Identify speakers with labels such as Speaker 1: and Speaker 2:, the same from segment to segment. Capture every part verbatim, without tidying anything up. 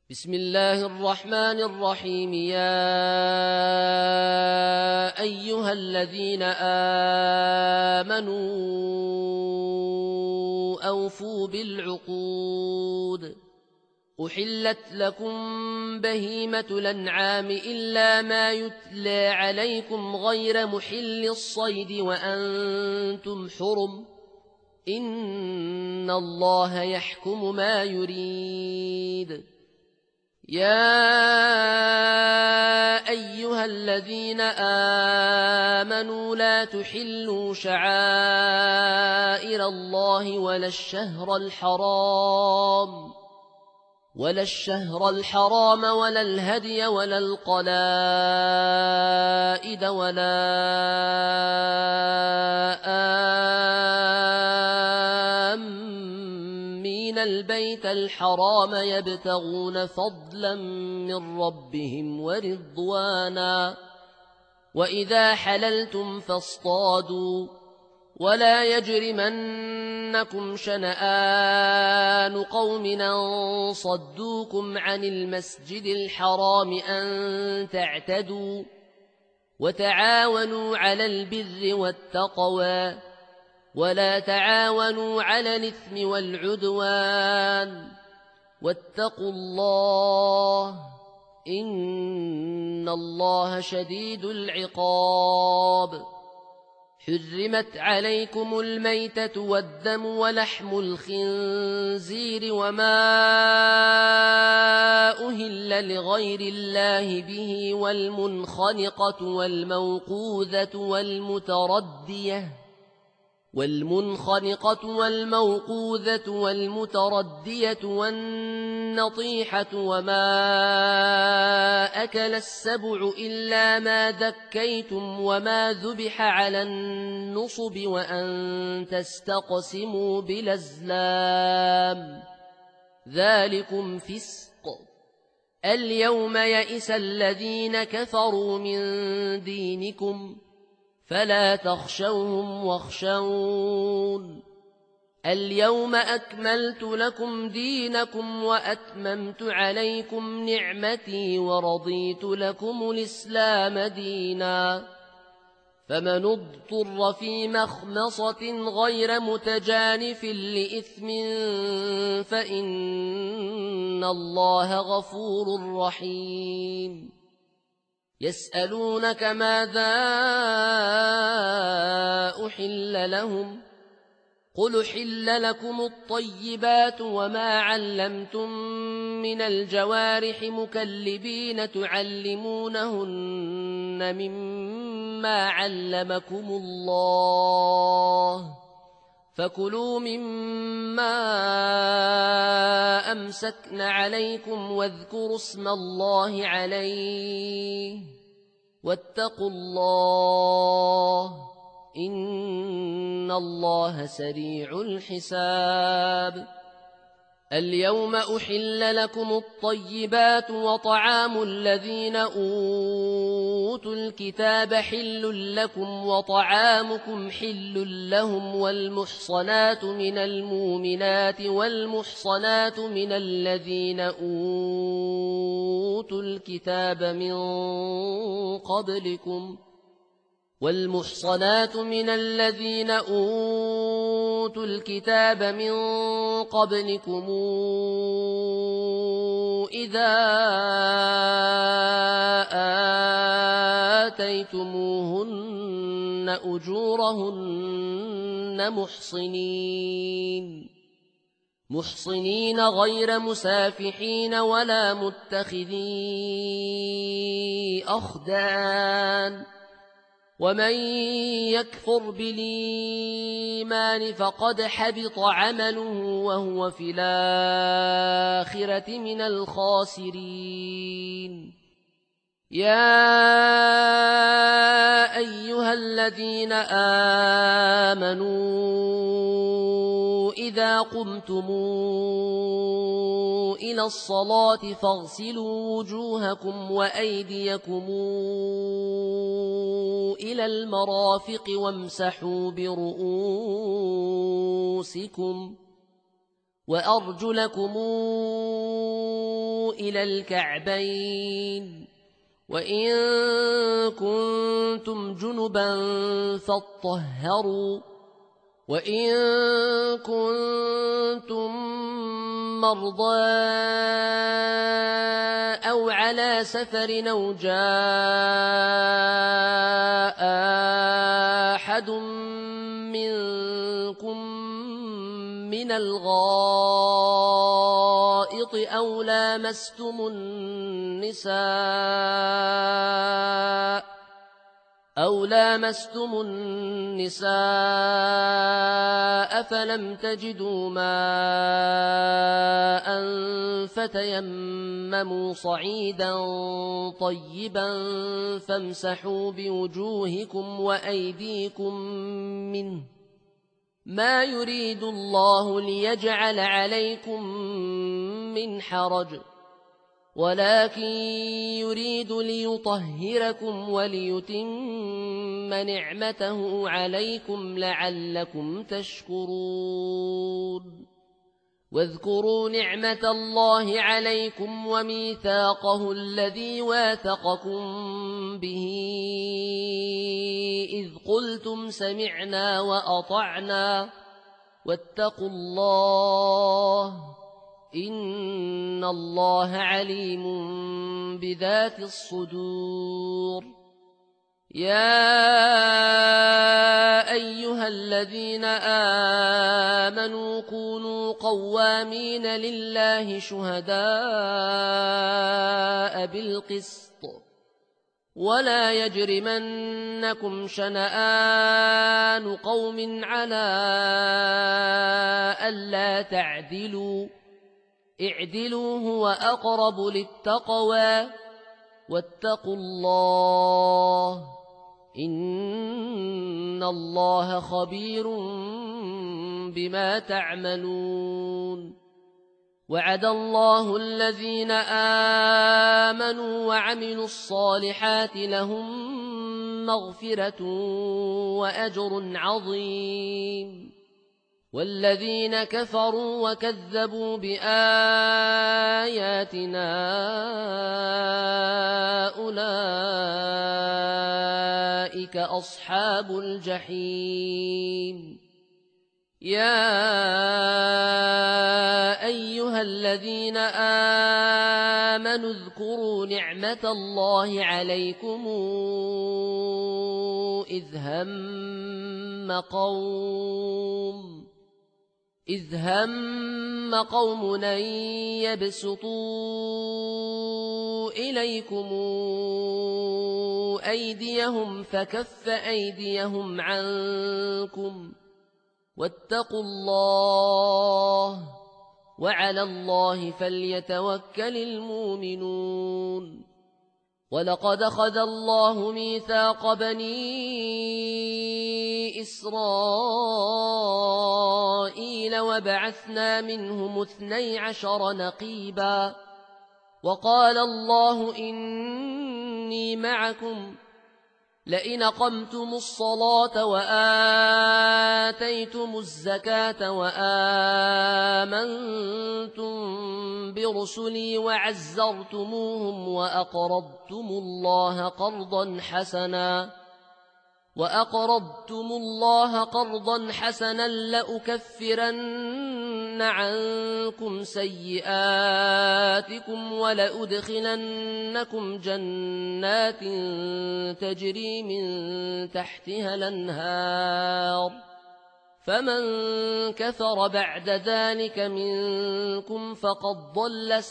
Speaker 1: بسم الله الرحمن الرحيم. يا أيها الذين آمنوا أوفوا بالعقود. أحلت لكم بهيمة الأنعام إلا ما يتلى عليكم غير محل الصيد وأنتم حرم، إن الله يحكم ما يريد. يا أيها الذين آمنوا لا تحلوا شعائر الله ولا الشهر الحرام ولا الشهر الحرام ولا الهدي ولا القلائد ولا آمين البيت الحرام يبتغون فضلا من ربهم ورضوانا، وإذا حللتم فاصطادوا، ولا يجرمنكم شنآن قوم أن صدوكم عن المسجد الحرام أن تعتدوا، وتعاونوا على البر والتقوى، ولا تعاونوا على الإثم والعدوان، واتقوا الله إن الله شديد العقاب. حرمت عليكم الميتة والدم ولحم الخنزير وما أهل لغير الله به، والمنخنقة والموقوذة والمتردية والمنخنقة والموقوذة والمتردية والنطيحة وما أكل السبع إلا ما ذكيتم وما ذبح على النصب وأن تستقسموا بالأزلام، ذلكم فسق. اليوم يئس الذين كفروا من دينكم فلا تخشوهم واخشون. اليوم أكملت لكم دينكم وأتممت عليكم نعمتي ورضيت لكم الإسلام دينا. فمن اضطر في مخمصة غير متجانف لإثم فإن الله غفور رحيم. يسألونك ماذا أحل لهم؟ قل أحل لكم الطيبات وما علمتم من الجوارح مكلبين تعلمونهن مما علمكم الله، فكلوا مما أمسكن عليكم واذكروا اسم الله عليه، واتقوا الله إن الله سريع الحساب. اليوم أحل لكم الطيبات وطعام الذين أوتوا الكتاب حل لكم وطعامكم حل لهم، والمحصنات من المؤمنات والمحصنات من الذين أوتوا الكتاب من قبلكم والمحصنات من الذين أوتوا الكتاب من قبلكم إذا آتيتموهن أجورهن محصنين محصنين غير مسافحين ولا متخذي أخدان، ومن يكفر بالإيمان فقد حبط عمله وهو في الآخرة من الخاسرين. يا أيها الذين آمنوا إذا قمتم إلى الصلاة فاغسلوا وجوهكم وأيديكم إلى المرافق وامسحوا برؤوسكم وأرجلكم إلى الكعبين وإن كنتم جنبا فاطهروا وإن كنتم مرضى أو على سفر أو جاء أحد منكم من الغائط أو لامستم النساء أو لامستم النساء فلم تجدوا ماء فتيمموا صعيدا طيبا فامسحوا بوجوهكم وأيديكم منه ما يريد الله ليجعل عليكم من حرج ولكن يريد ليطهركم وليتم نعمته عليكم لعلكم تشكرون واذكروا نعمة الله عليكم وميثاقه الذي واثقكم به إذ قلتم سمعنا وأطعنا واتقوا الله إن الله عليم بذات الصدور يا أيها الذين آمنوا كونوا قوامين لله شهداء بالقسط ولا يجرمنكم شنآن قوم على ألا تعدلوا اعدلوا هو أقرب للتقوى واتقوا الله إن الله خبير بما تعملون وعد الله الذين آمنوا وعملوا الصالحات لهم مغفرة وأجر عظيم والذين كفروا وكذبوا بآياتنا أولئك أصحاب الجحيم يا أيها الذين آمنوا اذكروا نعمة الله عليكم إذ هم قوم إذ هم قوم أن يبسطوا إليكم أيديهم فكف أيديهم عنكم واتقوا الله وعلى الله فليتوكل المؤمنون ولقد أخذ الله ميثاق بني إسرائيل وبعثنا منهم اثني عشر نقيبا وقال الله إني معكم لئن أقمتم الصلاة وآتيتم الزكاة وآمنتم برسلي وعزرتموهم وأقرضتم الله قرضا حسنا وأقرضتم الله قرضا حسنا لأكفرن عنكم سيئاتكم ولأدخلنكم جنات تجري من تحتها الأنهار فمن كفر بعد ذلك منكم فقد ضل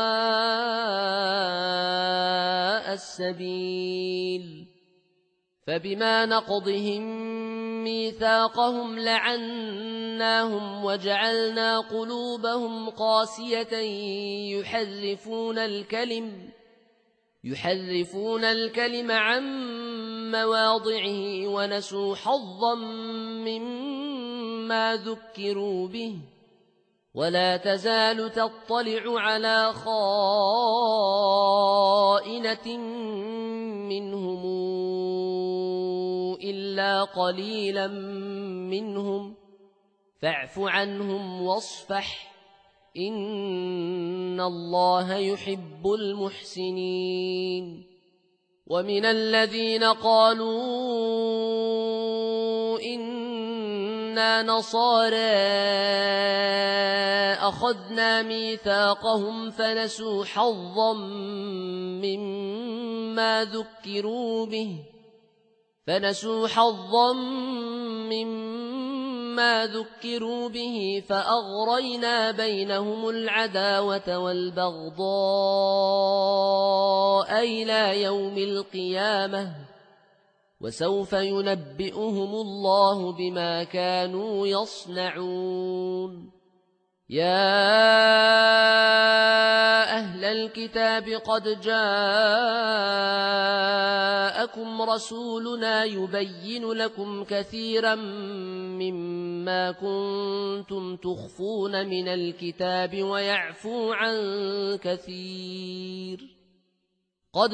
Speaker 1: سواء السبيل فبما نقضهم ميثاقهم لعناهم وجعلنا قلوبهم قاسية يحرفون الكلم يحرفون الكلم عن مواضعه ونسوا حظا مما ذكروا به ولا تزال تطلع على خائنة منهم إلا قليلا منهم فاعف عنهم واصفح إن الله يحب المحسنين ومن الذين قالوا إنا نصارى أخذنا ميثاقهم فنسوا حظا مما ذكروا به فنسوا حظا مما ذكروا به فأغرينا بينهم العداوة والبغضاء إلى يوم القيامة وسوف ينبئهم الله بما كانوا يصنعون يا أهل الكتاب قد جاءكم رسولنا يبين لكم كثيرا مما كنتم تخفون من الكتاب ويعفو عن كثير قد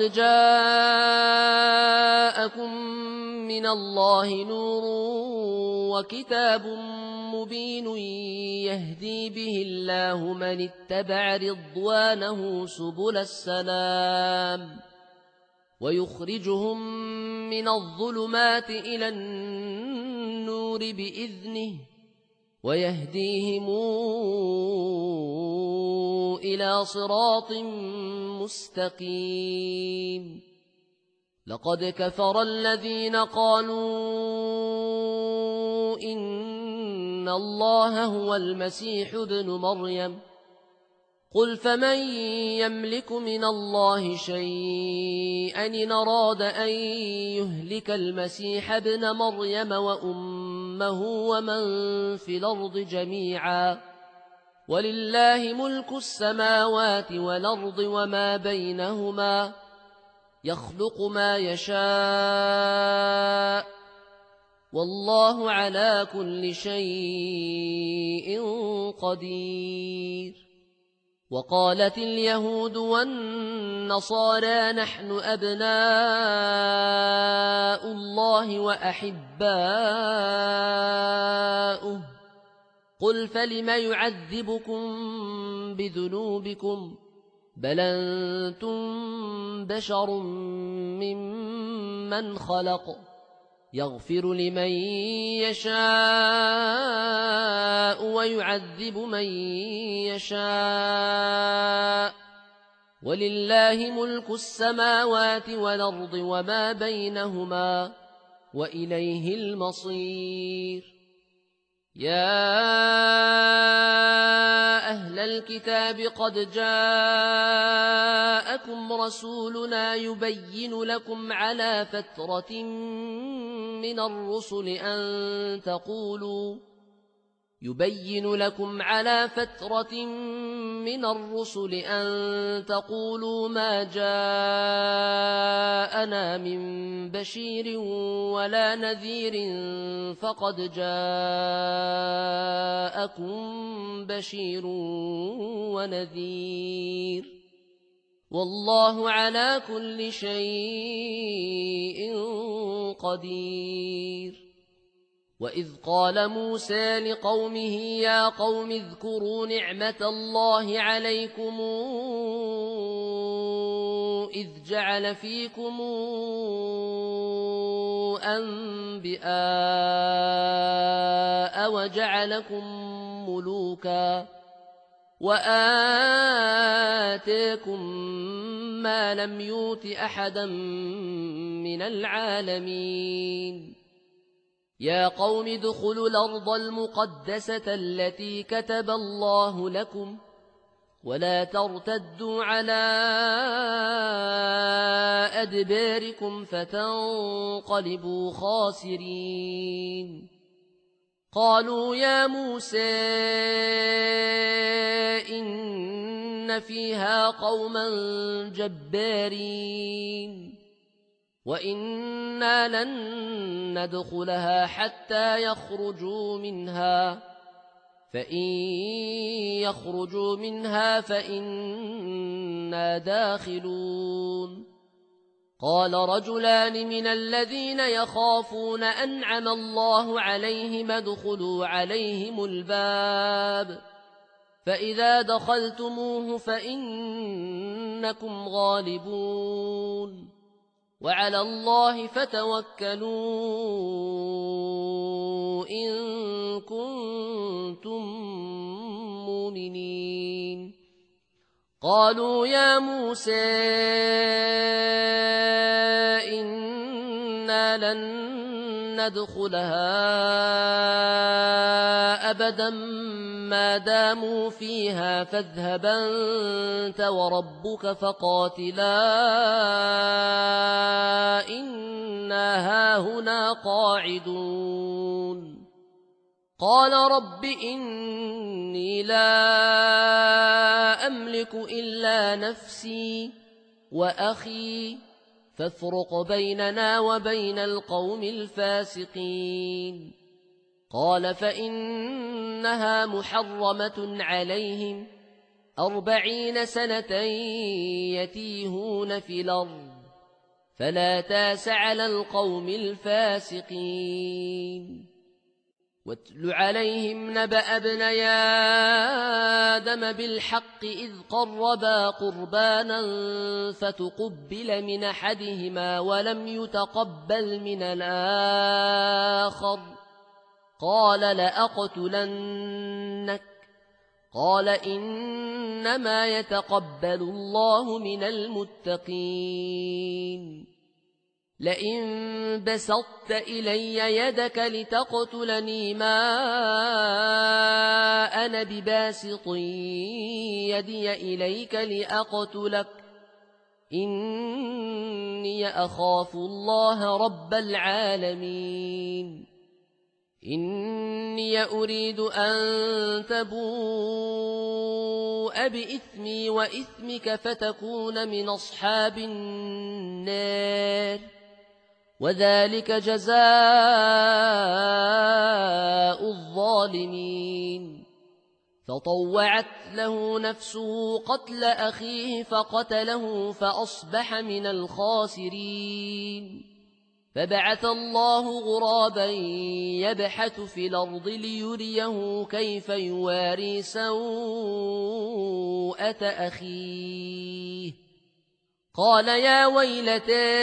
Speaker 1: جاءكم من الله نور وكتاب مبين يهدي به الله من اتبع رضوانه سبل السلام ويخرجهم من الظلمات إلى النور بإذنه ويهديهم إلى صراط مستقيم لقد كفر الذين قالوا إن الله هو المسيح ابن مريم قل فمن يملك من الله شيئا إن أراد أن يهلك المسيح ابن مريم وأمه ومن في الأرض جميعا ولله ملك السماوات والأرض وما بينهما يخلق ما يشاء والله على كل شيء قدير وقالت اليهود والنصارى نحن أبناء الله وأحباؤه قل فلم يعذبكم بذنوبكم بل أنتم بشر ممن خلق يغفر لمن يشاء ويعذب من يشاء ولله ملك السماوات والأرض وما بينهما وإليه المصير يا أهل الكتاب قد جاءكم رسولنا يبين لكم على فترة من الرسل أن تقولوا يبين لكم على فترة من الرسل أن تقولوا ما جاءنا من بشير ولا نذير فقد جاءكم بشير ونذير والله على كل شيء قدير وإذ قال موسى لقومه يا قوم اذكروا نعمة الله عليكم إذ جعل فيكم أنبئاء وجعلكم ملوكا وآتاكم ما لم يؤت أحدا من العالمين يا قوم ادخلوا الأرض المقدسة التي كتب الله لكم ولا ترتدوا على أدباركم فتنقلبوا خاسرين قالوا يا موسى إن فيها قوما جبارين وإنا لن ندخلها حتى يخرجوا منها فإن يخرجوا منها فإنا داخلون قال رجلان من الذين يخافون أنعم الله عليهم ادخلوا عليهم الباب فإذا دخلتموه فإنكم غالبون وعلى الله فتوكلوا إن كنتم مؤمنين قالوا يا موسى إنا لن ندخلها أبدا ما داموا فيها فاذهب أنت وربك فقاتلا إنا هاهنا قاعدون قال رب إني لا أملك إلا نفسي وأخي فافرق بيننا وبين القوم الفاسقين قال فإنها محرمة عليهم أربعين سنة يتيهون في الأرض فلا تاس على القوم الفاسقين واتل عليهم نبأ ابني آدم بالحق إذ قربا قربانا فتقبل من أحدهما ولم يتقبل من الآخر قال لأقتلنك قال إنما يتقبل الله من المتقين لئن بسطت إلي يدك لتقتلني ما أنا بباسط يدي إليك لأقتلك إني أخاف الله رب العالمين إني أريد أن تبوء بإثمي وإثمك فتكون من أصحاب النار وذلك جزاء الظالمين فطوعت له نفسه قتل أخيه فقتله فأصبح من الخاسرين فبعث الله غرابا يبحث في الأرض ليريه كيف يواري سوءة أخيه قال يا ويلتى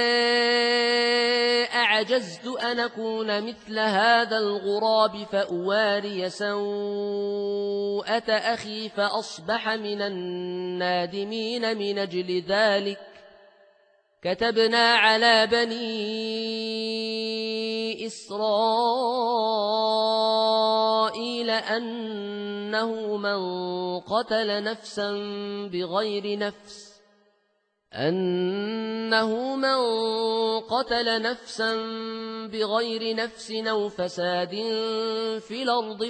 Speaker 1: أعجزت أن أكون مثل هذا الغراب فأواري سوءة أخي فأصبح من النادمين من أجل ذلك كتبنا على بني إسرائيل أنه من قتل نفسا بغير نفس أنه من قتل نفسا بغير نفس أو فساد في الأرض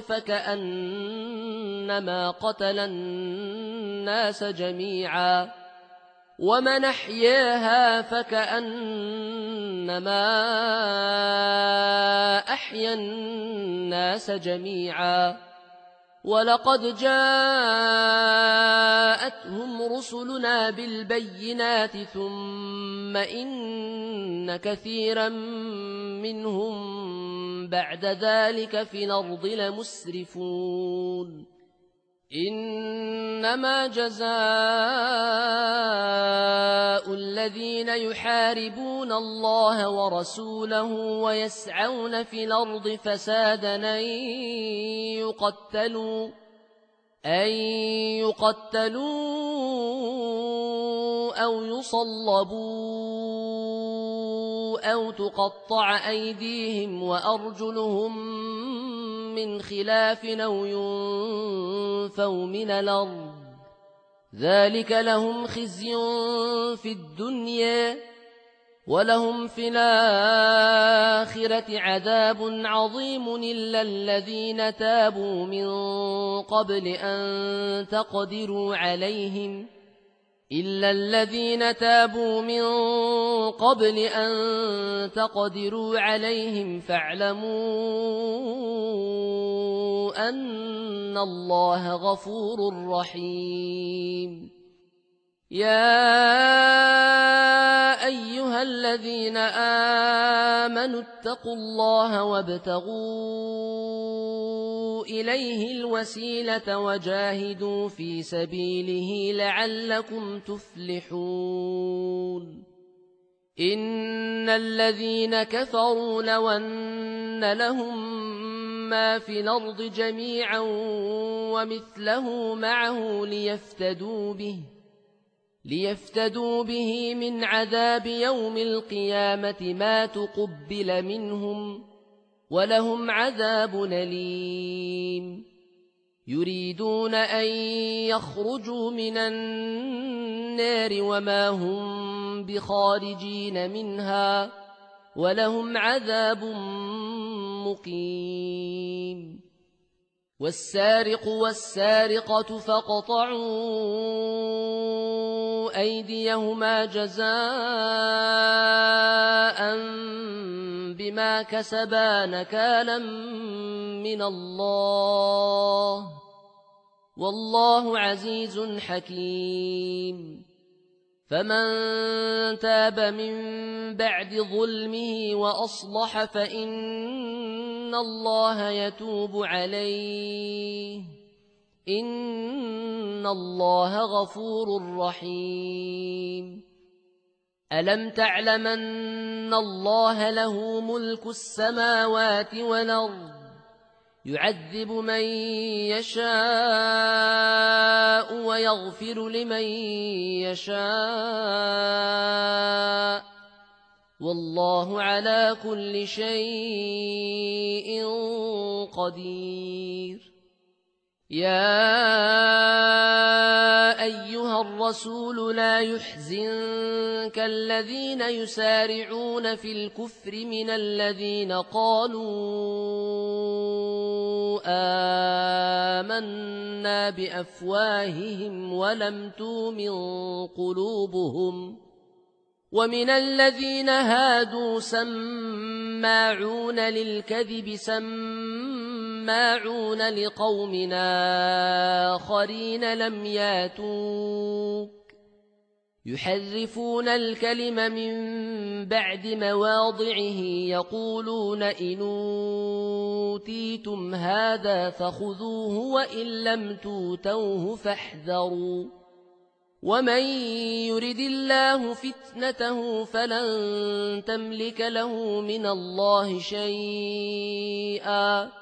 Speaker 1: فكأنما قتل الناس جميعا ومن أحياها فكأنما أحيا الناس جميعا ولقد جاءتهم رسلنا بالبينات ثم إن كثيرا منهم بعد ذلك في الأرض لمسرفون إنما جزاء الذين يحاربون الله ورسوله ويسعون في الأرض فسادا أن يقتلوا أن يقتلوا أو يصلبوا أو تقطع أيديهم وأرجلهم من خلاف أو ينفوا من الأرض ذلك لهم خزي في الدنيا ولهم في الآخرة عذاب عظيم إلا الذين تابوا من قبل أن تقدروا عليهم إلا الذين تابوا من قبل أن تقدروا عليهم فاعلموا أن الله غفور رحيم يا أيها الذين آمنوا اتقوا الله وابتغوا إليه الوسيلة وجاهدوا في سبيله لعلكم تفلحون إن الذين كفروا لو أن لهم ما في الأرض جميعا ومثله معه ليفتدوا به ليفتدوا به من عذاب يوم القيامة ما تقبل منهم ولهم عذاب أليم يريدون أن يخرجوا من النار وما هم بخارجين منها ولهم عذاب مقيم والسارق والسارقة فاقطعوا أيديهما جزاء بما كسبا نكالا من الله والله عزيز حكيم فمن تاب من بعد ظلمه وأصلح فإن الله يتوب عليه إن الله غفور رحيم ألم تعلم أن الله له ملك السماوات والأرض يعذب من يشاء ويغفر لمن يشاء والله على كل شيء قدير يا أيها الرسول لا يحزنك الذين يسارعون في الكفر من الذين قالوا آمنا بأفواههم ولم تؤمن قلوبهم ومن الذين هادوا سماعون للكذب سماعون لقوم آخرين لم ياتوك يحرفون الكلم من بعد مواضعه يقولون إن أوتيتم هذا فخذوه وإن لم توتوه فاحذروا ومن يرد الله فتنته فلن تملك له من الله شيئا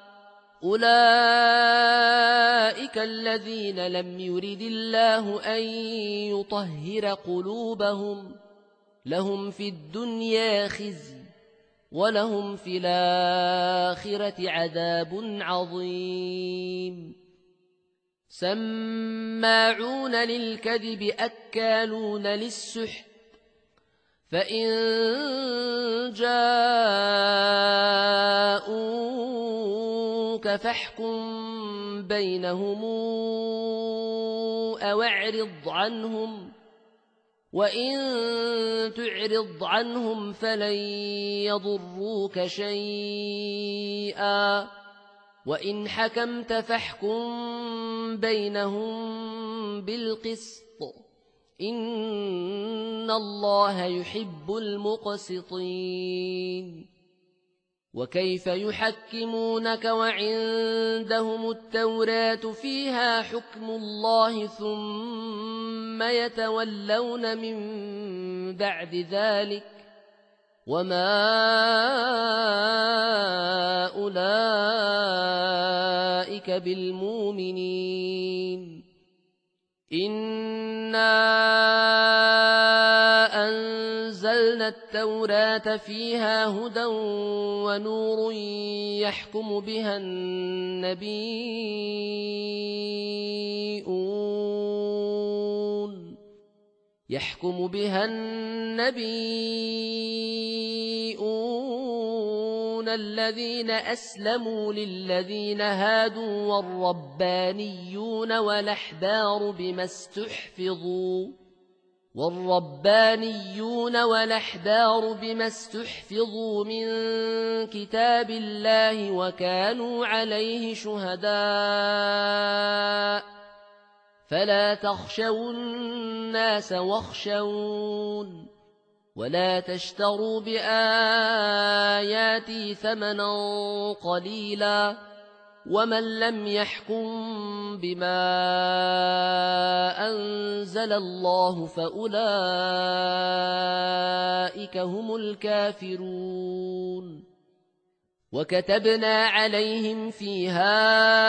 Speaker 1: أولئك الذين لم يرد الله أن يطهر قلوبهم لهم في الدنيا خزي ولهم في الآخرة عذاب عظيم سماعون للكذب أكالون للسحت فإن جاءوك فاحكم بينهم أو اعرض عنهم وإن تعرض عنهم فلن يضروك شيئا وإن حكمت فاحكم بينهم بالقسط إن الله يحب المقسطين وكيف يحكمونك وعندهم التوراة فيها حكم الله ثم يتولون من بعد ذلك وما أولئك بالمؤمنين إنا أنزلنا التوراة فيها هدى ونور يحكم بها النبيون يحكم بها النبيون الذين أسلموا للذين هادوا والربانيون والأحبار بما استحفظوا والربانيون والأحبار بما استحفظوا من كتاب الله وكانوا عليه شهداء فلا تخشوا الناس واخشون ولا تشتروا بآياتي ثمنا قليلا ومن لم يحكم بما أنزل الله فأولئك هم الكافرون وكتبنا عليهم فيها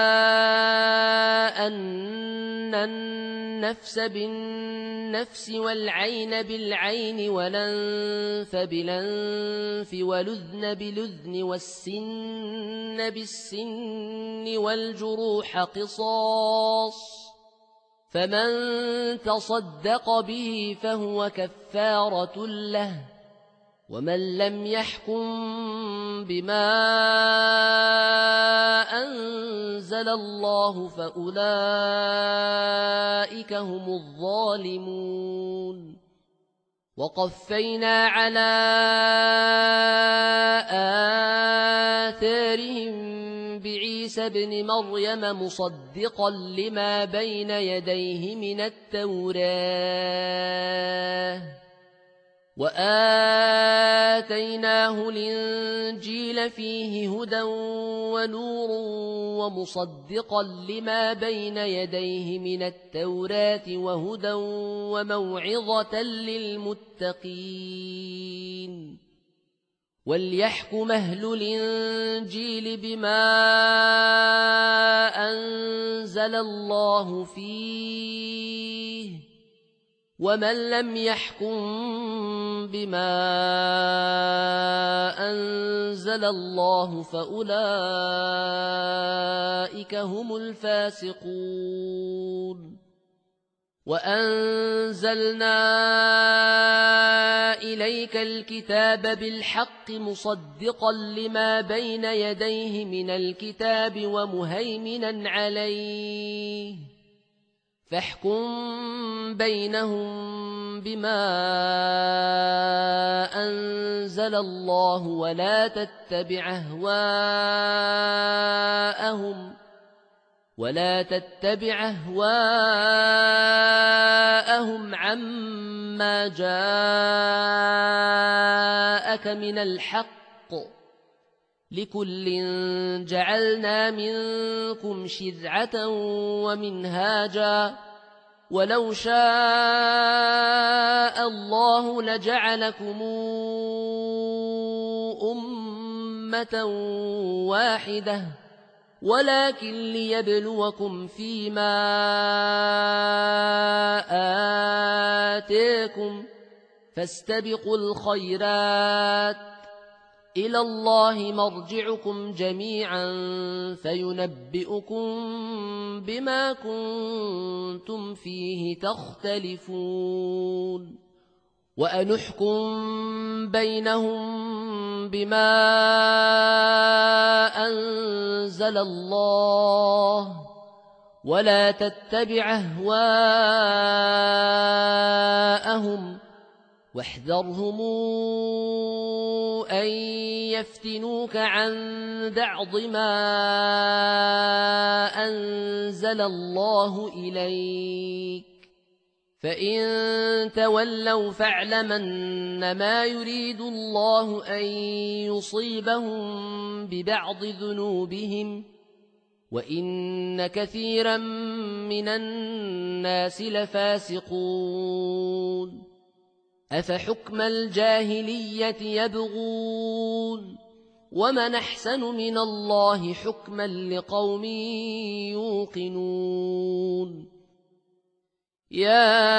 Speaker 1: أن النفس بالنفس والعين بالعين والأنف بالأنف والأذن بالأذن والسن بالسن والجروح قصاص فمن تصدق به فهو كفارة له ومن لم يحكم بما أنزل الله فأولئك هم الظالمون وقفينا على آثارهم بعيسى ابن مريم مصدقا لما بين يديه من التوراة وآتيناه الإنجيل فيه هدى ونور ومصدقا لما بين يديه من التوراة وهدى وموعظة للمتقين وليحكم أهل الإنجيل بما أنزل الله فيه ومن لم يحكم بما أنزل الله فأولئك هم الفاسقون وأنزلنا إليك الكتاب بالحق مصدقا لما بين يديه من الكتاب ومهيمنا عليه فاحكم بينهم بما أنزل الله ولا تتبع أهواءهم ولا تتبع أهواءهم عما جاءك من الحق لكل جعلنا منكم شرعة ومنهاجا ولو شاء الله لجعلكم أمة واحدة ولكن ليبلوكم فيما آتاكم فاستبقوا الخيرات إلى الله مرجعكم جميعا فينبئكم بما كنتم فيه تختلفون وأنحكم بينهم بما أنزل الله ولا تتبع أهواءهم واحذرهم أن يفتنوك عن بعض ما أنزل الله إليك فإن تولوا فاعلم أنما يريد الله أن يصيبهم ببعض ذنوبهم وإن كثيرا من الناس لفاسقون أفحكم الجاهلية يبغون ومن أحسن من الله حكما لقوم يوقنون يا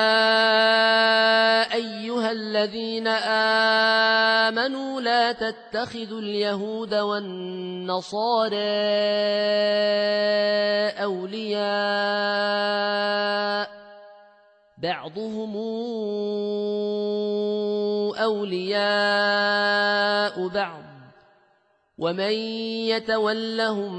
Speaker 1: أيها الذين آمنوا لا تتخذوا اليهود والنصارى أولياء بعضهم أولياء بعض ومن يتولهم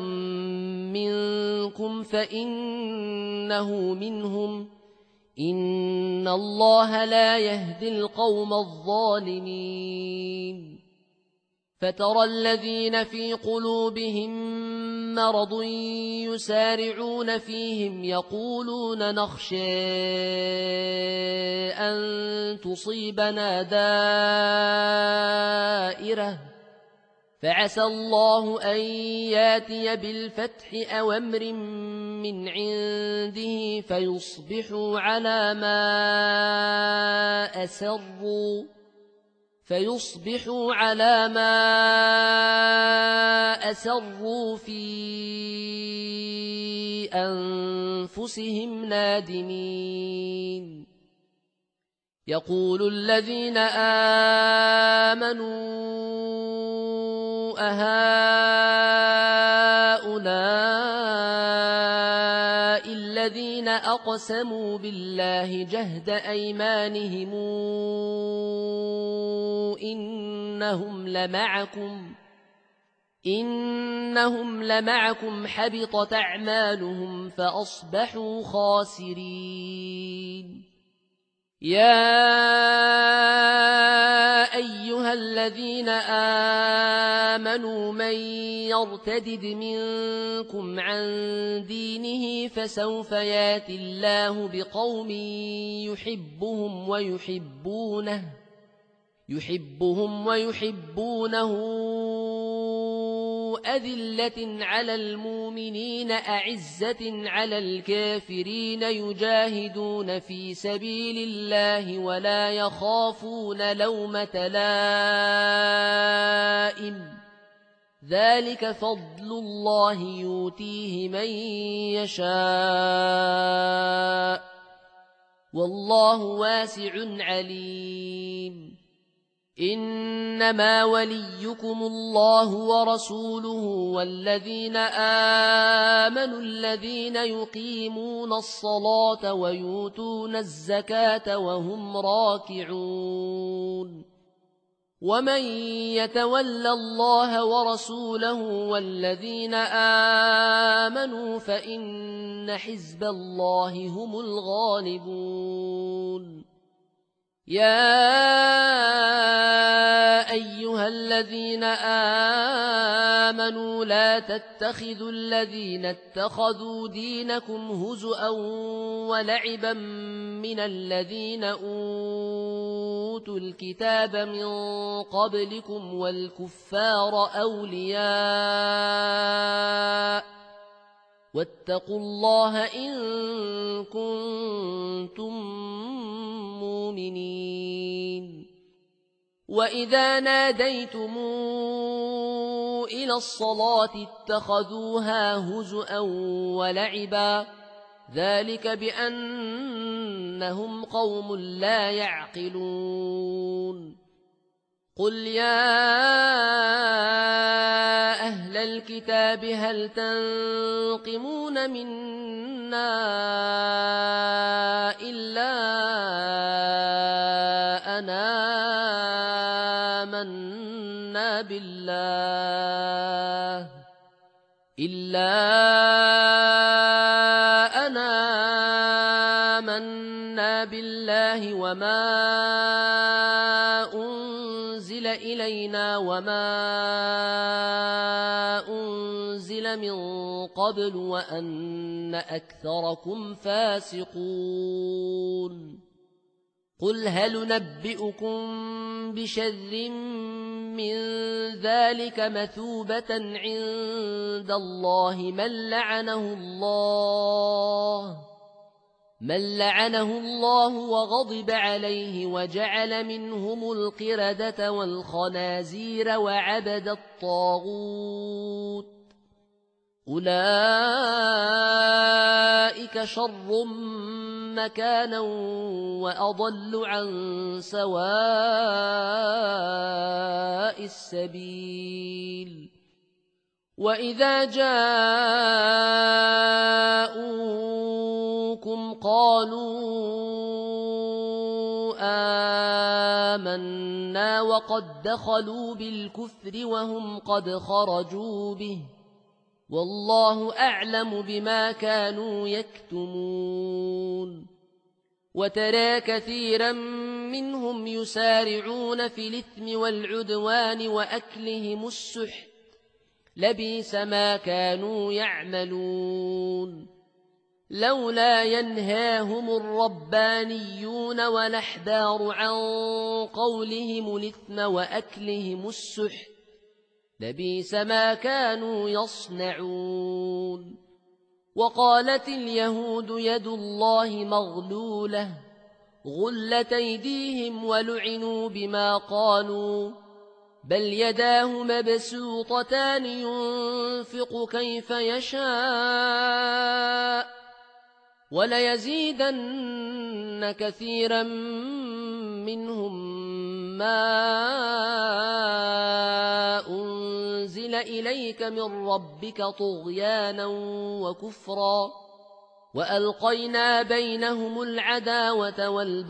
Speaker 1: منكم فإنه منهم إن الله لا يهدي القوم الظالمين فترى الذين في قلوبهم مرض يسارعون فيهم يقولون نخشى أن تصيبنا دائرة فعسى الله أن ياتي بالفتح أو أمر من عنده فيصبحوا على ما أسروا فيصبحوا على ما أسروا في أنفسهم نادمين يقول الذين آمنوا أهؤلاء الذين أقسموا بالله جهد أيمانهم إنهم لمعكم إنهم لمعكم حبطت أعمالهم فأصبحوا خاسرين يا أيها الذين آمنوا من يرتدد منكم عن دينه فسوف ياتي الله بقوم يحبهم ويحبونه يحبهم ويحبونه أذلة على المؤمنين أعزة على الكافرين يجاهدون في سبيل الله ولا يخافون لومة لائم ذلك فضل الله يؤتيه من يشاء والله واسع عليم إنما وليكم الله ورسوله والذين آمنوا الذين يقيمون الصلاة ويؤتون الزكاة وهم راكعون ومن يتول الله ورسوله والذين آمنوا فإن حزب الله هم الغالبون يا أيها الذين آمنوا لا تتخذوا الذين اتخذوا دينكم هزؤا ولعبا من الذين أوتوا الكتاب من قبلكم والكفار أولياء واتقوا الله إن كنتم مؤمنين وإذا ناديتم إلى الصلاة اتخذوها هزؤا ولعبا ذلك بأنهم قوم لا يعقلون قل يا أهل الكتاب هل تنقمون منا إلا أنا آمنا بالله إلا أنا آمنا بالله وما أنزل إلينا وما أنزل من قبل وأن أكثركم فاسقون قل هل ننبئكم بشر من ذلك مثوبة عند الله من لعنه الله من لعنه الله وغضب عليه وجعل منهم القردة والخنازير وعبد الطاغوت أولئك شر مكانا وأضل عن سواء السبيل وإذا جاءوكم قالوا آمنا وقد دخلوا بالكفر وهم قد خرجوا به والله أعلم بما كانوا يكتمون وترى كثيرا منهم يسارعون في الإثم والعدوان وأكلهم السحت لبئس ما كانوا يعملون لولا ينهاهم الربانيون والأحبار عن قولهم الإثم وأكلهم السحت لبئس ما كانوا يصنعون وقالت اليهود يد الله مغلولة غلت أيديهم ولعنوا بما قالوا بل يداه مبسوطتان ينفق كيف يشاء وليزيدن كثيرا منهم ما أنزل إليك من ربك طغيانا وكفرا وألقينا بينهم العداوة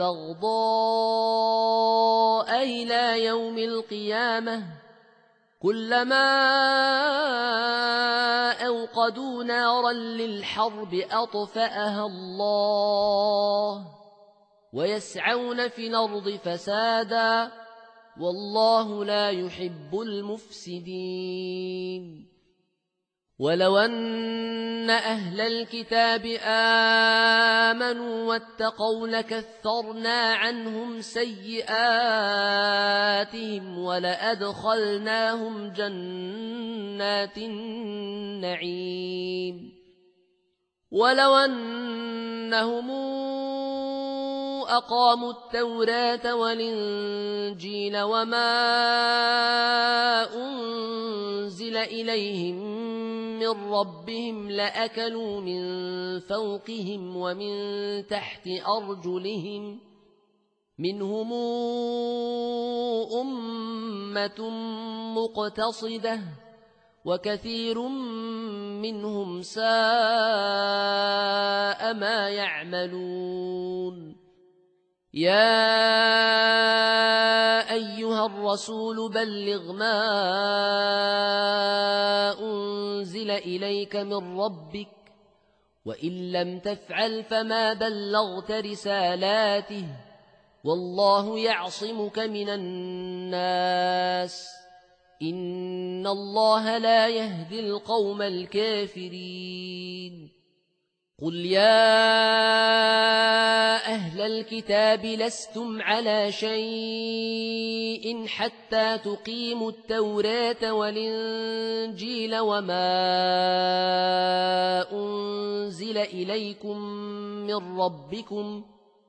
Speaker 1: والبغضاء إلى يوم القيامة كلما أوقدوا نارا للحرب أطفأها الله ويسعون في الأرض فسادا والله لا يحب المفسدين ولو أن أهل الكتاب آمنوا واتقوا لكفرنا عنهم سيئاتهم ولأدخلناهم جنات النعيم ولو أنهم أقاموا التوراة والإنجيل وما أنزل إليهم من ربهم لأكلوا من فوقهم ومن تحت أرجلهم منهم أمة مقتصدة وكثير منهم ساء ما يعملون يا أيها الرسول بلغ ما أنزل إليك من ربك وإن لم تفعل فما بلغت رسالاته والله يعصمك من الناس إن الله لا يهدي القوم الكافرين قل يا أهل الكتاب لستم على شيء حتى تقيموا التوراة والإنجيل وما أنزل إليكم من ربكم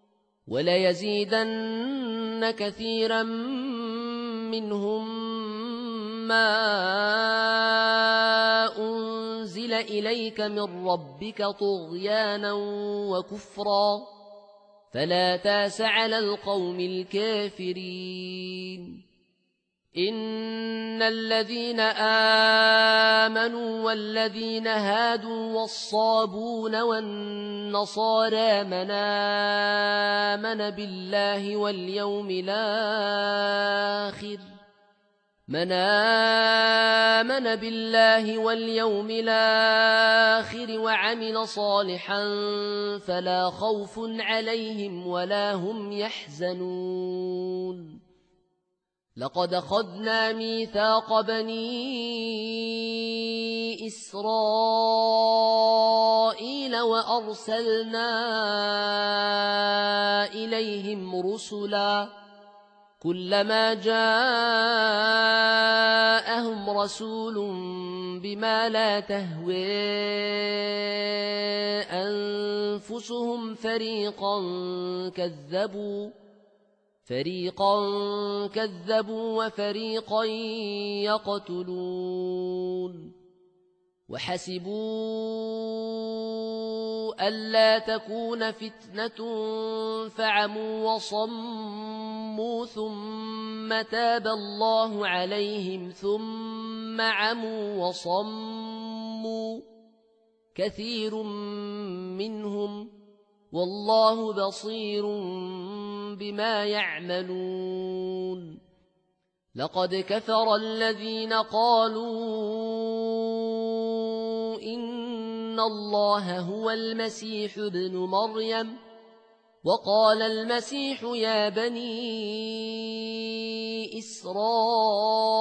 Speaker 1: وليزيدن كثيرا منهم ما أنزل إليك من ربك طغيانا وكفرا فلا تاس على القوم الكافرين إن الذين آمنوا والذين هادوا والصابون والنصارى من آمن بالله واليوم الآخر من آمن بالله واليوم الآخر وعمل صالحا فلا خوف عليهم ولا هم يحزنون لقد أخذنا ميثاق بني إسرائيل وأرسلنا إليهم رسلا كلما جاءهم رسول بما لا تهوي أنفسهم فريقا كذبوا فريقا كذبوا وفريقا يقتلون وحسبوا ألا تكون فتنة فعموا وصموا ثم تاب الله عليهم ثم عموا وصموا كثير منهم والله بصير بما يعملون لقد كفر الذين قالوا إن الله هو المسيح ابن مريم وقال المسيح يا بني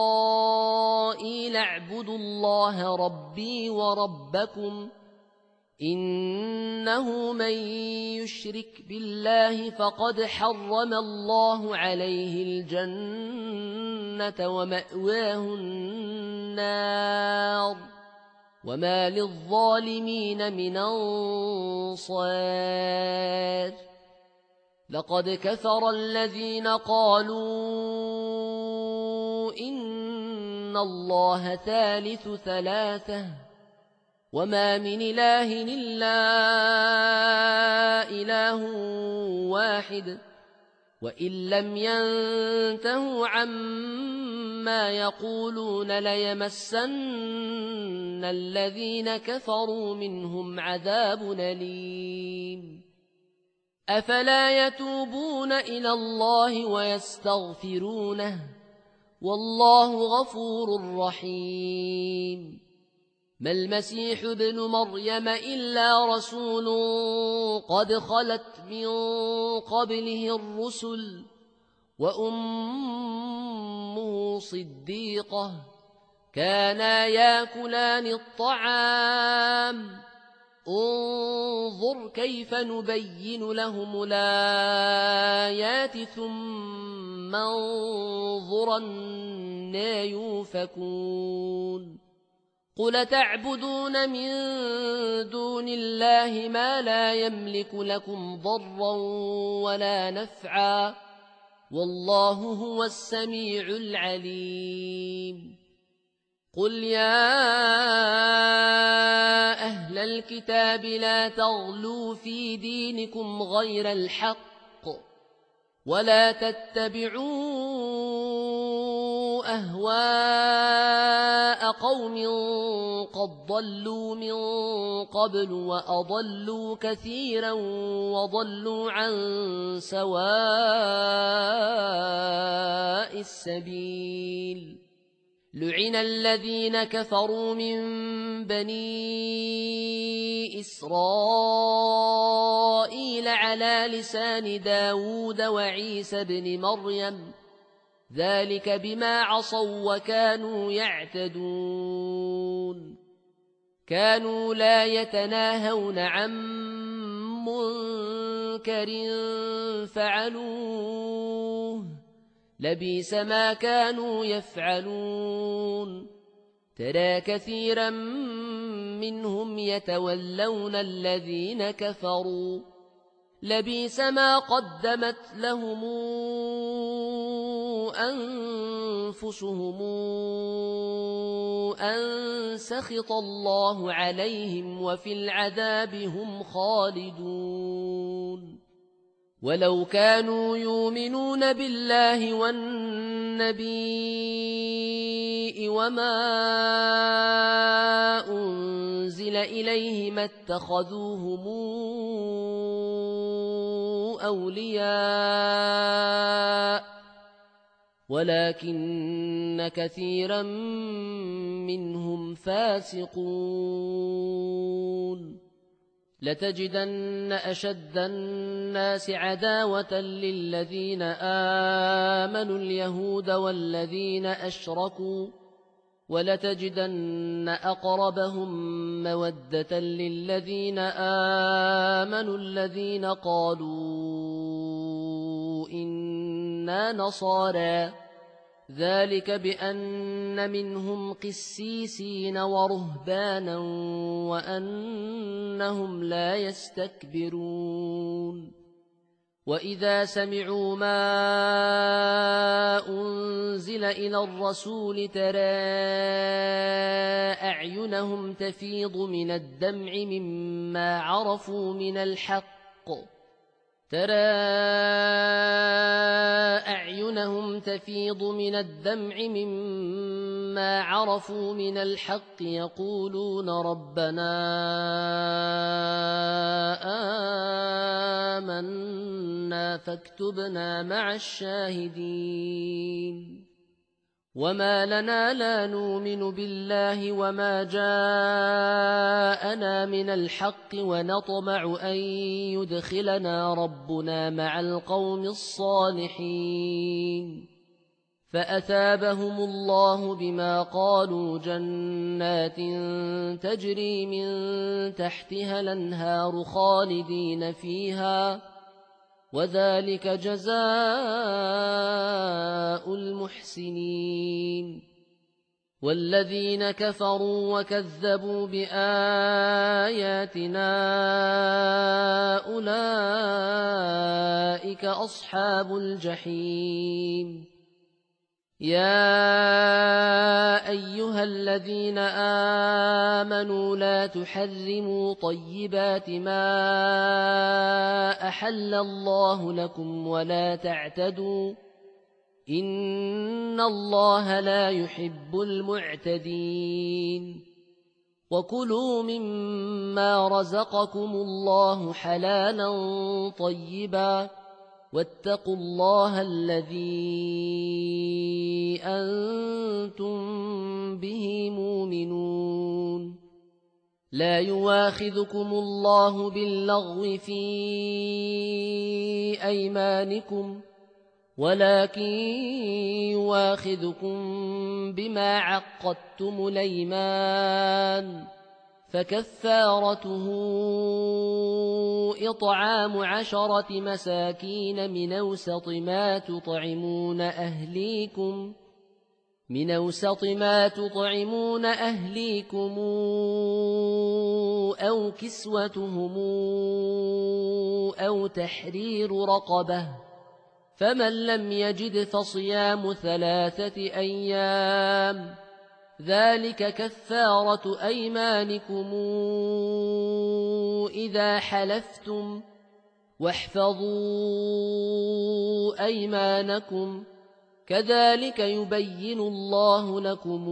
Speaker 1: إسرائيل اعبدوا الله ربي وربكم إنه من يشرك بالله فقد حرم الله عليه الجنة ومأواه النار وما للظالمين من أنصار لقد كفر الذين قالوا إن الله ثالث ثلاثة وما من إله إلا إله واحد وإن لم ينتهوا عما يقولون ليمسن الذين كفروا منهم عذاب أليم أفلا يتوبون إلى الله ويستغفرونه والله غفور رحيم ما المسيح ابن مريم إلا رسول قد خلت من قبله الرسل وأمه صديقة كانا ياكلان الطعام انظر كيف نبين لهم الآيات ثم انظر أنى يؤفكون قل تعبدون من دون الله ما لا يملك لكم ضرا ولا نفعا والله هو السميع العليم قل يا أهل الكتاب لا تغلوا في دينكم غير الحق ولا تتبعوا أهواء قوم قد ضلوا من قبل وأضلوا كثيرا وضلوا عن سواء السبيل لعن الذين كفروا من بني إسرائيل على لسان داود وعيسى بن مريم ذلك بما عصوا وكانوا يعتدون كانوا لا يتناهون عن منكر فعلوه لبئس ما كانوا يفعلون ترى كثيرا منهم يتولون الذين كفروا لبئس ما قدمت لهم أنفسهم أن سخط الله عليهم وفي العذاب هم خالدون ولو كانوا يؤمنون بالله والنبي وما أنزل إليه ما اتخذوهم أولياء ولكن كثيرا منهم فاسقون لتجدن أشد الناس عداوة للذين آمنوا اليهود والذين أشركوا ولتجدن أقربهم مودة للذين آمنوا الذين قالوا إنا نصارى ذلك بأن منهم قسيسين ورهبانا وأنهم لا يستكبرون وإذا سمعوا ما أنزل إلى الرسول ترى أعينهم تفيض من الدمع مما عرفوا من الحق ترى أعينهم تفيض من الدمع مما عرفوا من الحق يقولون ربنا آمنا فاكتبنا مع الشاهدين وما لنا لا نؤمن بالله وما جاءنا من الحق ونطمع أن يدخلنا ربنا مع القوم الصالحين فأثابهم الله بما قالوا جنات تجري من تحتها الأنهار خالدين فيها وذلك جزاء المحسنين. والذين كفروا وكذبوا بآياتنا أولئك أصحاب الجحيم. يا أيها الذين آمنوا لا تحرموا طيبات ما أحل الله لكم ولا تعتدوا إن الله لا يحب المعتدين. وكلوا مما رزقكم الله حلالا طيبا واتقوا الله الذي أنتم به مؤمنون. لا يواخذكم الله باللغو في أيمانكم ولكن يواخذكم بما عقدتم الأيمان فكفارته إطعام عشرة مساكين من أوسط ما تطعمون أهليكم من أوسط ما تطعمون أهليكم أو كسوتهم أو تحرير رقبة فمن لم يجد فصيام ثلاثة أيام ذلك كفارة أيمانكم إذا حلفتم واحفظوا أيمانكم كذلك يبين الله لكم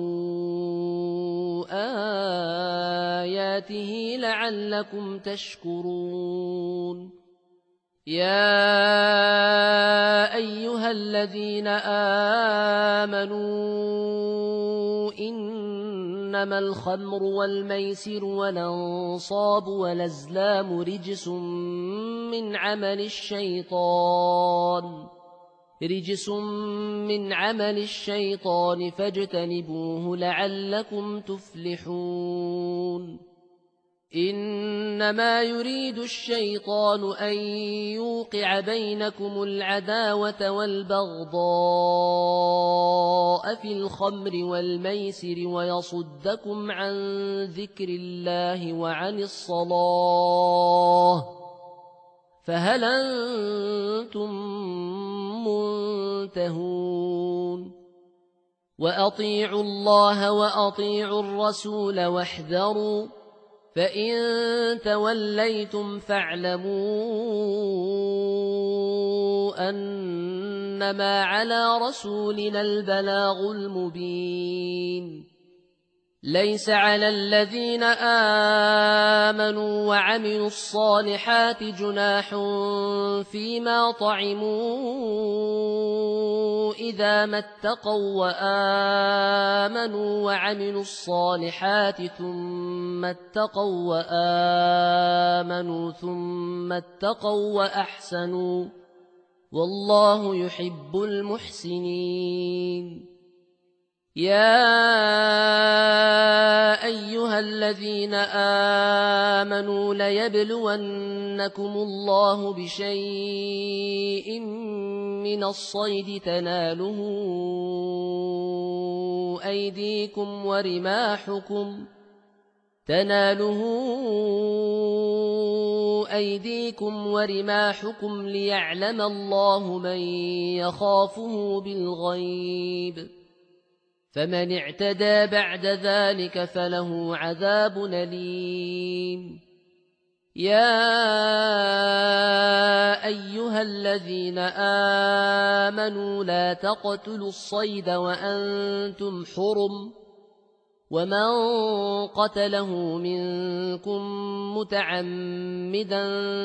Speaker 1: آياته لعلكم تشكرون. يا أيها الذين آمنوا إنما الخمر والميسر والأنصاب والأزلام رجس من عمل الشيطان رجس من عمل الشيطان فاجتنبوه لعلكم تفلحون. إنما يريد الشيطان أن يوقع بينكم العداوة والبغضاء في الخمر والميسر ويصدكم عن ذكر الله وعن الصلاة فهل أنتم منتهون؟ وأطيعوا الله وأطيعوا الرسول واحذروا فإن توليتم فاعلموا أنما على رسولنا البلاغ المبين. ليس على الذين آمنوا وعملوا الصالحات جناح فيما طعموا إذا ما اتقوا وآمنوا وعملوا الصالحات ثم اتقوا وآمنوا ثم اتقوا وأحسنوا والله يحب المحسنين. يا أيها الذين آمنوا ليبلونكم الله بشيء من الصيد تناله أيديكم ورماحكم تناله أيديكم ورماحكم ليعلم الله من يخافه بالغيب فمن اعتدى بعد ذلك فله عذاب أليم. يا أيها الذين آمنوا لا تقتلوا الصيد وأنتم حرم ومن قتله منكم متعمدا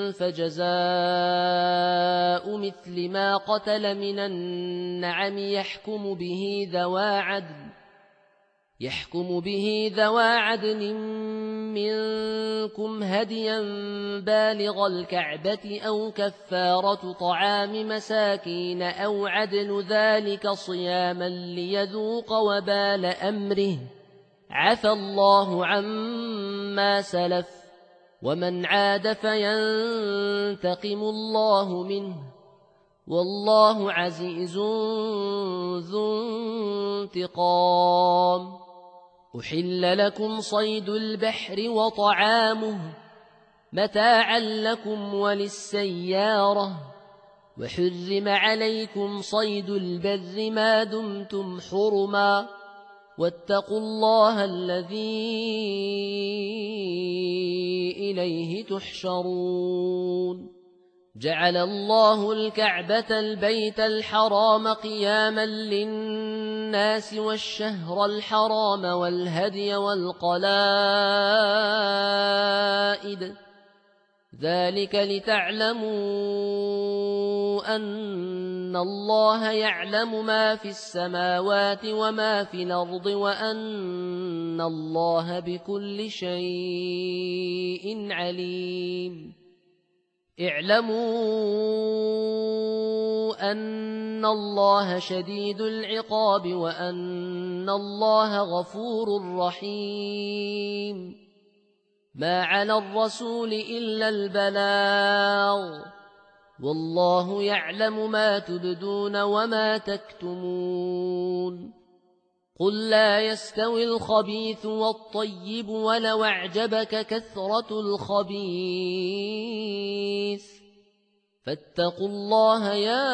Speaker 1: فجزاء مثل ما قتل من النعم يحكم به ذوى عدل يحكم به ذوى عدل منكم هديا بالغ الكعبة أو كفارة طعام مساكين أو عدل ذلك صياما ليذوق وبال أمره عفى الله عما سلف ومن عاد فينتقم الله منه والله عزيز ذو انتقام. أحل لكم صيد البحر وطعامه متاعا لكم وللسيارة وحرم عليكم صيد البر ما دمتم حرما واتقوا الله الذي إليه تحشرون. جعل الله الكعبة البيت الحرام قياما للناس والشهر الحرام والهدي والقلائد ذلك لتعلموا أن الله يعلم ما في السماوات وما في الأرض وأن الله بكل شيء عليم. اعلموا أن الله شديد العقاب وأن الله غفور رحيم. ما على الرسول إلا البلاغ والله يعلم ما تبدون وما تكتمون. قل لا يستوي الخبيث والطيب ولو أعجبك كثرة الخبيث فاتقوا الله يا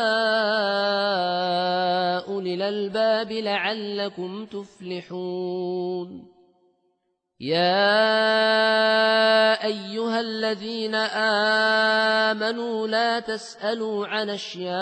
Speaker 1: أولي الألباب لعلكم تفلحون. يا أيها الذين آمنوا لا تسألوا عن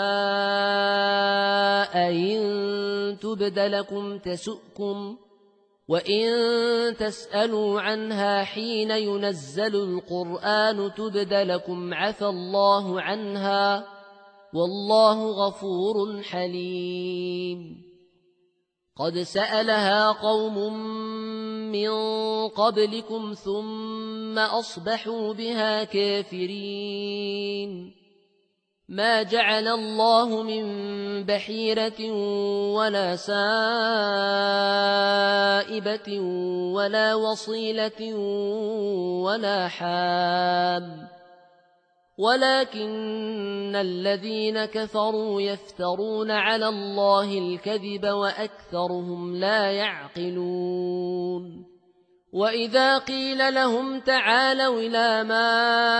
Speaker 1: أشياء إن تبد لكم تسؤكم وإن تسألوا عنها حين ينزل القرآن تبد لكم عفى الله عنها والله غفور حليم. قد سألها قوم من قبلكم ثم أصبحوا بها كافرين. ما جعل الله من بحيرة ولا سائبة ولا وصيلة ولا حام ولكن الذين كفروا يفترون على الله الكذب وأكثرهم لا يعقلون. وإذا قيل لهم تعالوا إلى ما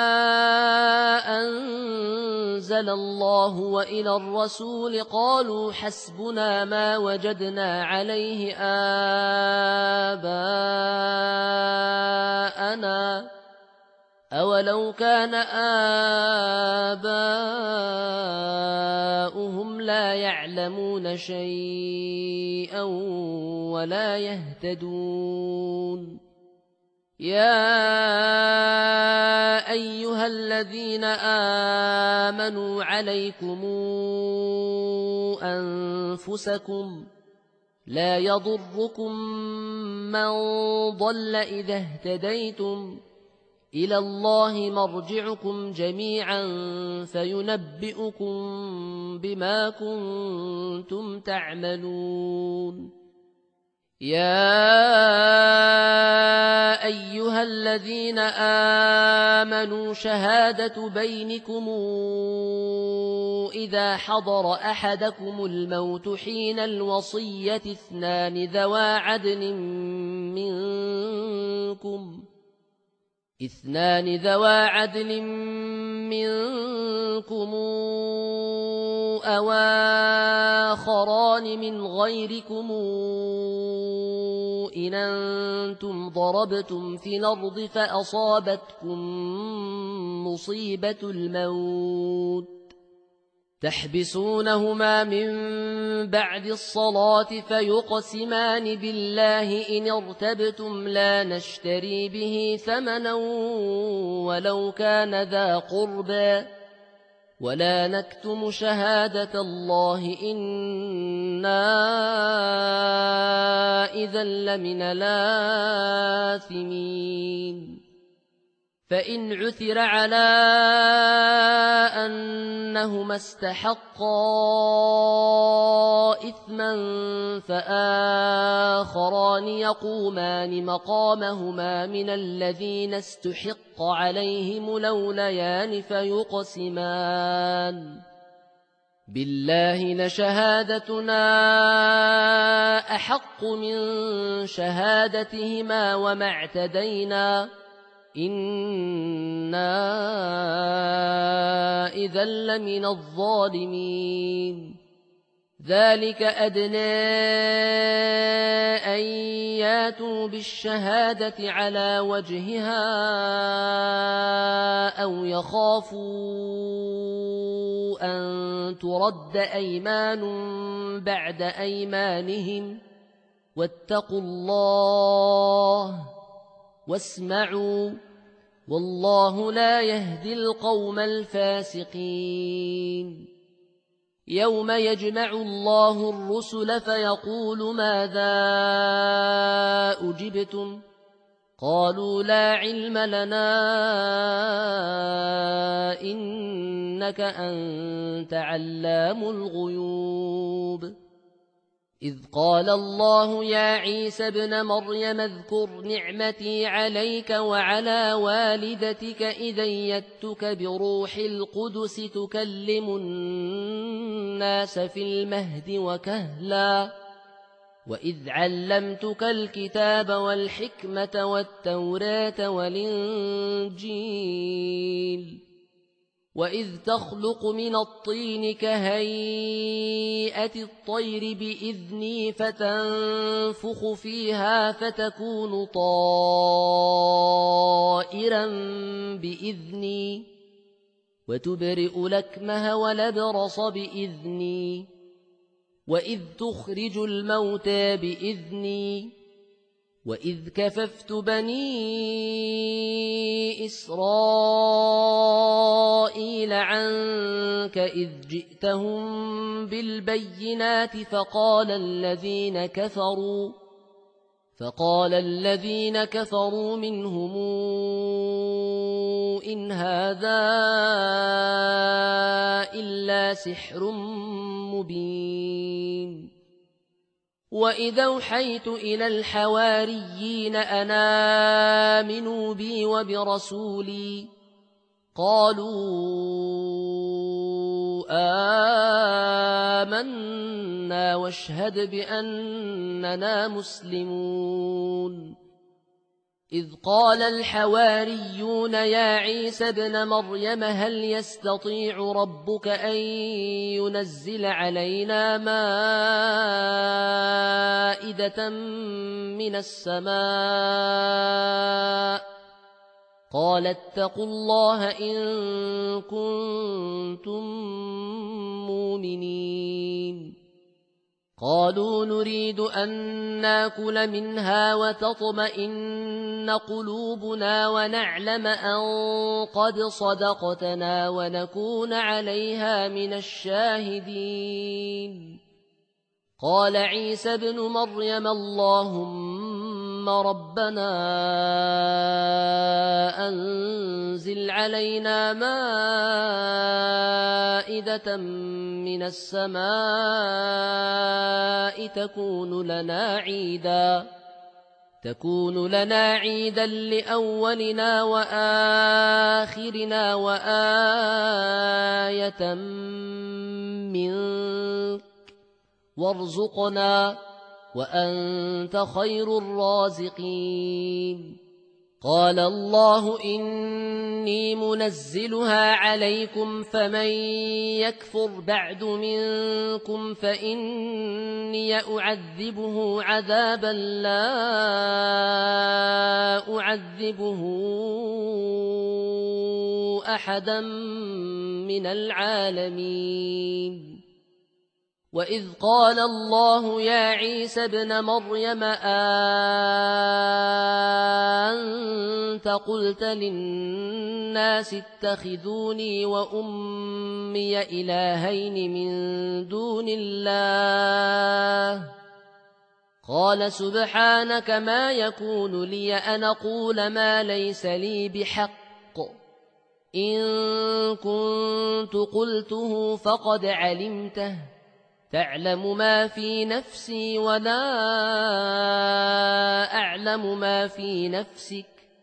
Speaker 1: أنزل الله وإلى الرسول قالوا حسبنا ما وجدنا عليه آباءنا أولو كان آباؤهم لا يعلمون شيئا ولا يهتدون. يا أيها الذين آمنوا عليكم أنفسكم لا يضركم من ضل إذا اهتديتم إلى الله مرجعكم جميعا فينبئكم بما كنتم تعملون. يا أيها الذين آمنوا شهادة بينكم إذا حضر أحدكم الموت حين الوصية اثنان ذوى عدل منكم اثنان ذوى عدل منكم أو آخران من غيركم إن أنتم ضربتم في الأرض فأصابتكم مصيبة الموت تحبسونهما من بعد الصلاة فيقسمان بالله إن ارتبتم لا نشتري به ثمنا ولو كان ذا قربى ولا نكتم شهادة الله إنا إذا إذا لمن الآثمين فإن عثر على أنهما استحقا إثما فآخران يقومان مقامهما من الذين استحق عليهم الأوليان فيقسمان بالله لشهادتنا أحق من شهادتهما وما اعتدينا إنا إذا لمن الظالمين ذلك أدنى أن ياتوا بالشهادة على وجهها أو يخافوا أن ترد أيمان بعد أيمانهم واتقوا الله واسمعوا والله لا يهدي القوم الفاسقين يوم يجمع الله الرسل فيقول ماذا أجبتم قالوا لا علم لنا إنك أنت علام الغيوب إذ قال الله يا عيسى ابن مريم اذكر نعمتي عليك وعلى والدتك إذ أيدتك بروح القدس تكلم الناس في المهد وكهلا وإذ علمتك الكتاب والحكمة والتوراة والإنجيل وإذ تخلق من الطين كهيئة الطير بإذني فتنفخ فيها فتكون طائرا بإذني وتبرئ الأكمه والأبرص بإذني وإذ تخرج الموتى بإذني وإذ كففت بني إسرائيل عنك إذ جئتهم بالبينات فقال الذين كفروا فقال الذين كفروا منهم إن هذا إلا سحر مبين وإذا أوحيت إلى الحواريين أن آمنوا بي وبرسولي قالوا آمنا واشهد بأننا مسلمون إذ قال الحواريون يا عيسى ابن مريم هل يستطيع ربك أن ينزل علينا مائدة من السماء قال اتقوا الله إن كنتم مؤمنين قالوا نريد أن ناكل منها وتطمئن قلوبنا ونعلم أن قد صدقتنا ونكون عليها من الشاهدين قال عيسى ابن مريم اللهم ربنا أنزل علينا مائدة من السماء تكون لنا عيدا تكون لنا عيدا لأولنا وآخرنا وآية منك وارزقنا وأنت خير الرازقين قال الله إني منزلها عليكم فمن يكفر بعد منكم فإني أعذبه عذابا لا أعذبه أحدا من العالمين وإذ قال الله يا عيسى ابن مريم أنت قلت للناس اتخذوني وأمي إلهين من دون الله قال سبحانك ما يكون لي أن أقول ما ليس لي بحق إن كنت قلته فقد علمته تعلم ما في نفسي ولا أعلم ما في نفسك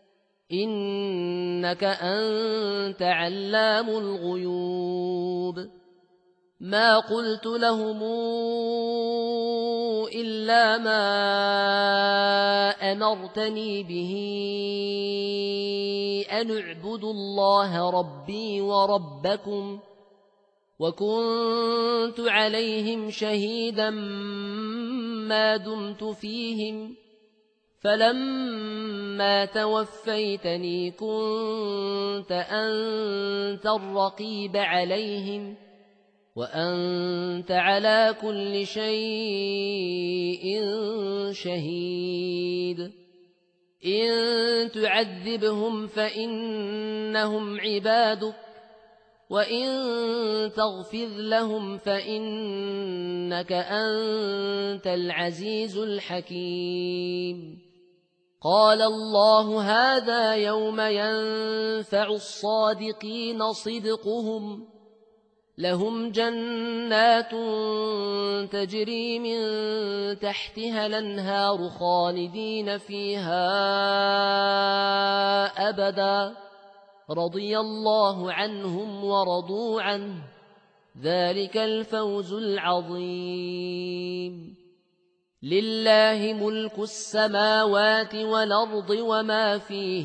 Speaker 1: إنك أنت علام الغيوب ما قلت لهم إلا ما أمرتني به أن اعبدوا الله ربي وربكم وكنت عليهم شهيدا ما دمت فيهم فلما توفيتني كنت أنت الرقيب عليهم وأنت على كل شيء شهيد إن تعذبهم فإنهم عبادك وإن تغفر لهم فإنك أنت العزيز الحكيم قال الله هذا يوم ينفع الصادقين صدقهم لهم جنات تجري من تحتها الأنهار خالدين فيها أبدا رضي الله عنهم ورضوا عنه ذلك الفوز العظيم لله ملك السماوات والأرض وما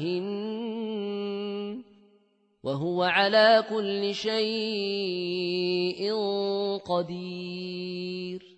Speaker 1: فيهن وهو على كل شيء قدير